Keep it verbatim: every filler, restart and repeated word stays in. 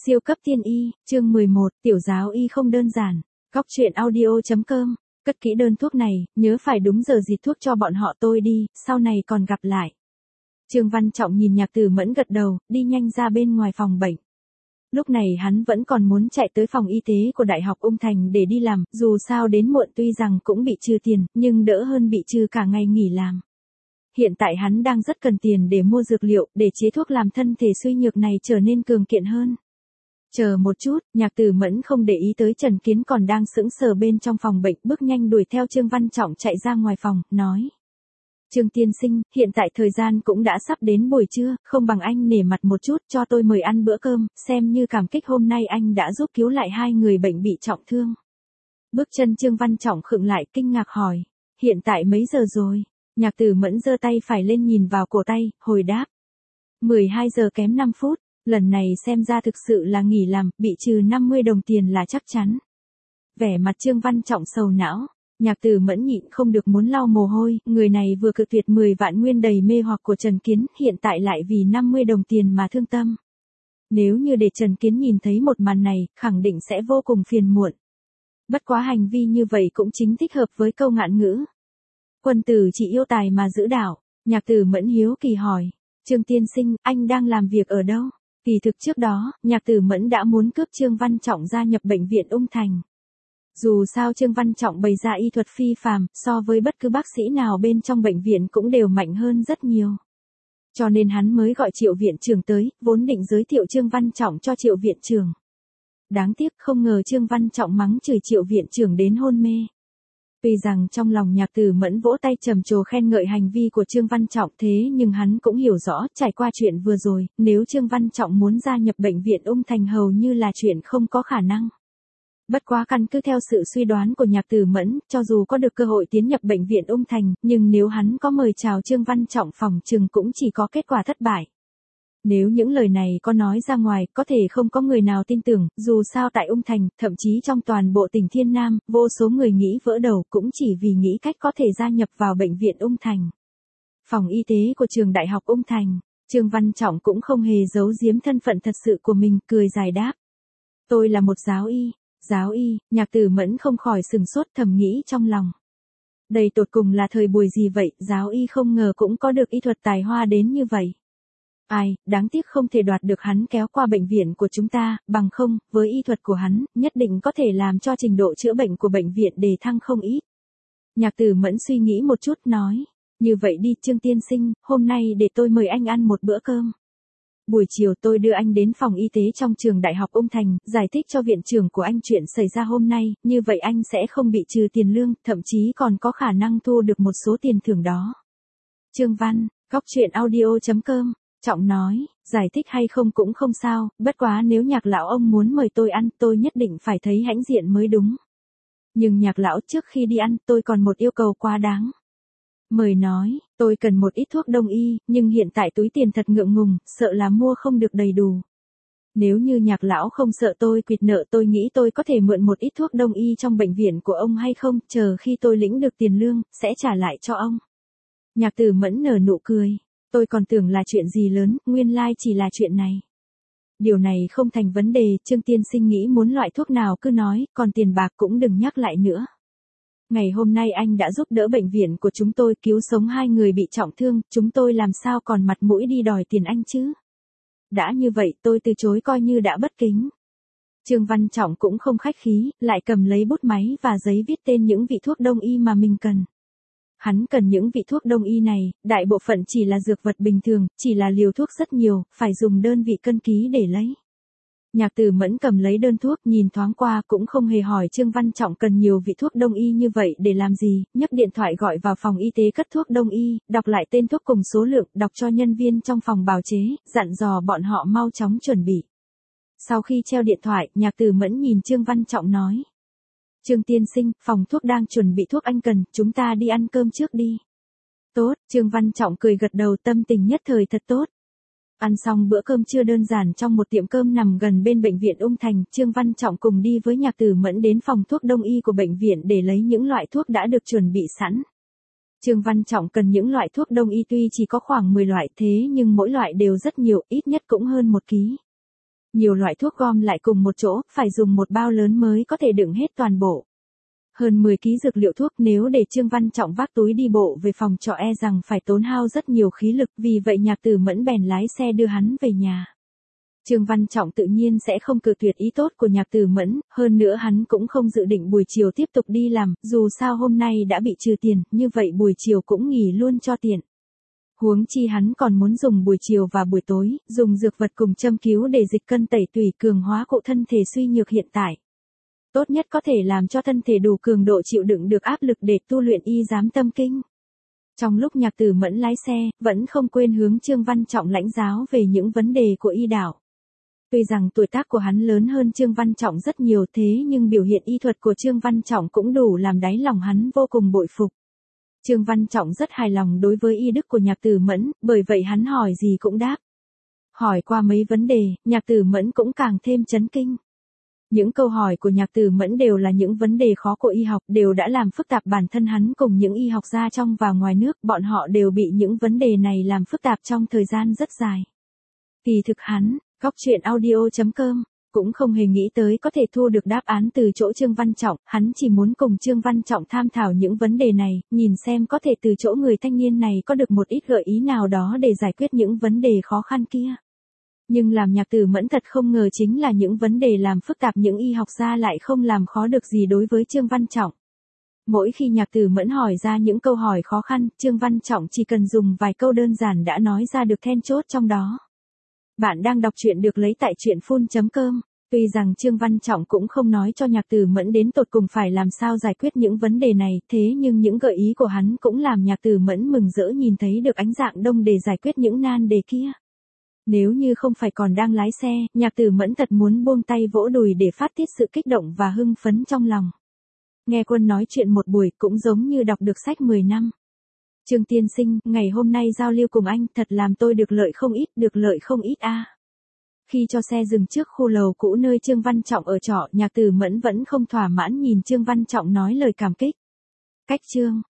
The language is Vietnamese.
Siêu cấp tiên y, chương mười một, tiểu giáo y không đơn giản. Góc truyện audio.com, cất kỹ đơn thuốc này, nhớ phải đúng giờ dịch thuốc cho bọn họ tôi đi, sau này còn gặp lại. Trương Văn Trọng nhìn Nhạc Tử Mẫn gật đầu, đi nhanh ra bên ngoài phòng bệnh. Lúc này hắn vẫn còn muốn chạy tới phòng y tế của Đại học Ung Thành để đi làm, dù sao đến muộn tuy rằng cũng bị trừ tiền, nhưng đỡ hơn bị trừ cả ngày nghỉ làm. Hiện tại hắn đang rất cần tiền để mua dược liệu, để chế thuốc làm thân thể suy nhược này trở nên cường kiện hơn. Chờ một chút, Nhạc Tử Mẫn không để ý tới Trần Kiến còn đang sững sờ bên trong phòng bệnh, bước nhanh đuổi theo Trương Văn Trọng chạy ra ngoài phòng, nói. Trương tiên sinh, hiện tại thời gian cũng đã sắp đến buổi trưa, không bằng anh nể mặt một chút cho tôi mời ăn bữa cơm, xem như cảm kích hôm nay anh đã giúp cứu lại hai người bệnh bị trọng thương. Bước chân Trương Văn Trọng khựng lại kinh ngạc hỏi, hiện tại mấy giờ rồi? Nhạc Tử Mẫn giơ tay phải lên nhìn vào cổ tay, hồi đáp. mười hai giờ kém năm phút, lần này xem ra thực sự là nghỉ làm, bị trừ năm mươi đồng tiền là chắc chắn. Vẻ mặt Trương Văn Trọng sầu não. Nhạc Tử Mẫn nhịn không được muốn lau mồ hôi, người này vừa cự tuyệt mười vạn nguyên đầy mê hoặc của Trần Kiến, hiện tại lại vì năm mươi đồng tiền mà thương tâm. Nếu như để Trần Kiến nhìn thấy một màn này, khẳng định sẽ vô cùng phiền muộn. Bất quá hành vi như vậy cũng chính thích hợp với câu ngạn ngữ. Quân tử chỉ yêu tài mà giữ đạo. Nhạc Tử Mẫn hiếu kỳ hỏi, Trương tiên sinh, anh đang làm việc ở đâu? Kỳ thực trước đó, Nhạc Tử Mẫn đã muốn cướp Trương Văn Trọng gia nhập bệnh viện Ung Thành. Dù sao Trương Văn Trọng bày ra y thuật phi phàm, so với bất cứ bác sĩ nào bên trong bệnh viện cũng đều mạnh hơn rất nhiều. Cho nên hắn mới gọi Triệu viện trưởng tới, vốn định giới thiệu Trương Văn Trọng cho Triệu viện trưởng. Đáng tiếc không ngờ Trương Văn Trọng mắng chửi Triệu viện trưởng đến hôn mê. Tuy rằng trong lòng Nhạc Tử Mẫn vỗ tay trầm trồ khen ngợi hành vi của Trương Văn Trọng thế nhưng hắn cũng hiểu rõ trải qua chuyện vừa rồi, nếu Trương Văn Trọng muốn gia nhập bệnh viện Ung Thành hầu như là chuyện không có khả năng. Bất quá căn cứ theo sự suy đoán của Nhạc Tử Mẫn, cho dù có được cơ hội tiến nhập bệnh viện Ung Thành, nhưng nếu hắn có mời chào Trương Văn Trọng phòng chừng cũng chỉ có kết quả thất bại. Nếu những lời này có nói ra ngoài, có thể không có người nào tin tưởng, dù sao tại Ung Thành, thậm chí trong toàn bộ tỉnh Thiên Nam, vô số người nghĩ vỡ đầu cũng chỉ vì nghĩ cách có thể gia nhập vào bệnh viện Ung Thành. Phòng y tế của trường Đại học Ung Thành, Trương Văn Trọng cũng không hề giấu giếm thân phận thật sự của mình, cười dài đáp. Tôi là một giáo y. Giáo y, Nhạc Tử Mẫn không khỏi sừng sốt thầm nghĩ trong lòng. Đây tột cùng là thời buổi gì vậy, giáo y không ngờ cũng có được y thuật tài hoa đến như vậy. Ai, đáng tiếc không thể đoạt được hắn kéo qua bệnh viện của chúng ta, bằng không, với y thuật của hắn, nhất định có thể làm cho trình độ chữa bệnh của bệnh viện đề thăng không ít. Nhạc Tử Mẫn suy nghĩ một chút nói, như vậy đi Trương tiên sinh, hôm nay để tôi mời anh ăn một bữa cơm. Buổi chiều tôi đưa anh đến phòng y tế trong trường Đại học Ung Thành, giải thích cho viện trưởng của anh chuyện xảy ra hôm nay, như vậy anh sẽ không bị trừ tiền lương, thậm chí còn có khả năng thu được một số tiền thưởng đó. Trương Văn, góc truyện audio.com, Trọng nói, giải thích hay không cũng không sao, bất quá nếu Nhạc lão ông muốn mời tôi ăn, tôi nhất định phải thấy hãnh diện mới đúng. Nhưng Nhạc lão trước khi đi ăn, tôi còn một yêu cầu quá đáng. Mời nói, tôi cần một ít thuốc đông y, nhưng hiện tại túi tiền thật ngượng ngùng, sợ là mua không được đầy đủ. Nếu như Nhạc lão không sợ tôi quỵt nợ tôi nghĩ tôi có thể mượn một ít thuốc đông y trong bệnh viện của ông hay không, chờ khi tôi lĩnh được tiền lương, sẽ trả lại cho ông. Nhạc Tử Mẫn nở nụ cười, tôi còn tưởng là chuyện gì lớn, nguyên lai chỉ là chuyện này. Điều này không thành vấn đề, Trương tiên sinh nghĩ muốn loại thuốc nào cứ nói, còn tiền bạc cũng đừng nhắc lại nữa. Ngày hôm nay anh đã giúp đỡ bệnh viện của chúng tôi cứu sống hai người bị trọng thương, chúng tôi làm sao còn mặt mũi đi đòi tiền anh chứ? Đã như vậy tôi từ chối coi như đã bất kính. Trương Văn Trọng cũng không khách khí, lại cầm lấy bút máy và giấy viết tên những vị thuốc đông y mà mình cần. Hắn cần những vị thuốc đông y này, đại bộ phận chỉ là dược vật bình thường, chỉ là liều thuốc rất nhiều, phải dùng đơn vị cân ký để lấy. Nhạc Tử Mẫn cầm lấy đơn thuốc nhìn thoáng qua cũng không hề hỏi Trương Văn Trọng cần nhiều vị thuốc đông y như vậy để làm gì, nhấc điện thoại gọi vào phòng y tế cất thuốc đông y, đọc lại tên thuốc cùng số lượng, đọc cho nhân viên trong phòng bào chế, dặn dò bọn họ mau chóng chuẩn bị. Sau khi treo điện thoại, Nhạc Tử Mẫn nhìn Trương Văn Trọng nói. Trương tiên sinh, phòng thuốc đang chuẩn bị thuốc anh cần, chúng ta đi ăn cơm trước đi. Tốt, Trương Văn Trọng cười gật đầu tâm tình nhất thời thật tốt. Ăn xong bữa cơm trưa đơn giản trong một tiệm cơm nằm gần bên bệnh viện Ung Thành, Trương Văn Trọng cùng đi với Nhạc Tử Mẫn đến phòng thuốc đông y của bệnh viện để lấy những loại thuốc đã được chuẩn bị sẵn. Trương Văn Trọng cần những loại thuốc đông y tuy chỉ có khoảng mười loại thế nhưng mỗi loại đều rất nhiều, ít nhất cũng hơn một ký. Nhiều loại thuốc gom lại cùng một chỗ, phải dùng một bao lớn mới có thể đựng hết toàn bộ. Hơn mười ký dược liệu thuốc, nếu để Trương Văn Trọng vác túi đi bộ về phòng trọ e rằng phải tốn hao rất nhiều khí lực, vì vậy Nhạc Tử Mẫn bèn lái xe đưa hắn về nhà. Trương Văn Trọng tự nhiên sẽ không cự tuyệt ý tốt của Nhạc Tử Mẫn, hơn nữa hắn cũng không dự định buổi chiều tiếp tục đi làm, dù sao hôm nay đã bị trừ tiền, như vậy buổi chiều cũng nghỉ luôn cho tiện. Huống chi hắn còn muốn dùng buổi chiều và buổi tối, dùng dược vật cùng châm cứu để dịch cân tẩy tủy cường hóa cụ thân thể suy nhược hiện tại. Tốt nhất có thể làm cho thân thể đủ cường độ chịu đựng được áp lực để tu luyện y giám tâm kinh. Trong lúc Nhạc Tử Mẫn lái xe, vẫn không quên hướng Trương Văn Trọng lãnh giáo về những vấn đề của y đạo. Tuy rằng tuổi tác của hắn lớn hơn Trương Văn Trọng rất nhiều thế nhưng biểu hiện y thuật của Trương Văn Trọng cũng đủ làm đáy lòng hắn vô cùng bội phục. Trương Văn Trọng rất hài lòng đối với y đức của Nhạc Tử Mẫn, bởi vậy hắn hỏi gì cũng đáp. Hỏi qua mấy vấn đề, Nhạc Tử Mẫn cũng càng thêm chấn kinh. Những câu hỏi của Nhạc Tử Mẫn đều là những vấn đề khó của y học, đều đã làm phức tạp bản thân hắn cùng những y học gia trong và ngoài nước, bọn họ đều bị những vấn đề này làm phức tạp trong thời gian rất dài. Kỳ thực hắn, góc truyện audio chấm com, cũng không hề nghĩ tới có thể thu được đáp án từ chỗ Trương Văn Trọng, hắn chỉ muốn cùng Trương Văn Trọng tham thảo những vấn đề này, nhìn xem có thể từ chỗ người thanh niên này có được một ít gợi ý nào đó để giải quyết những vấn đề khó khăn kia. Nhưng làm Nhạc Tử Mẫn thật không ngờ chính là những vấn đề làm phức tạp những y học gia lại không làm khó được gì đối với Trương Văn Trọng. Mỗi khi Nhạc Tử Mẫn hỏi ra những câu hỏi khó khăn, Trương Văn Trọng chỉ cần dùng vài câu đơn giản đã nói ra được then chốt trong đó. Bạn đang đọc truyện được lấy tại truyện phun chấm com. Tuy rằng Trương Văn Trọng cũng không nói cho Nhạc Tử Mẫn đến tột cùng phải làm sao giải quyết những vấn đề này, thế nhưng những gợi ý của hắn cũng làm Nhạc Tử Mẫn mừng rỡ nhìn thấy được ánh dạng đông để giải quyết những nan đề kia. Nếu như không phải còn đang lái xe, Nhạc Tử Mẫn thật muốn buông tay vỗ đùi để phát tiết sự kích động và hưng phấn trong lòng. Nghe Quân nói chuyện một buổi cũng giống như đọc được sách mười năm. Trương tiên sinh, ngày hôm nay giao lưu cùng anh thật làm tôi được lợi không ít, được lợi không ít a. À. Khi cho xe dừng trước khu lầu cũ nơi Trương Văn Trọng ở trọ, Nhạc Tử Mẫn vẫn không thỏa mãn nhìn Trương Văn Trọng nói lời cảm kích. Cách Trương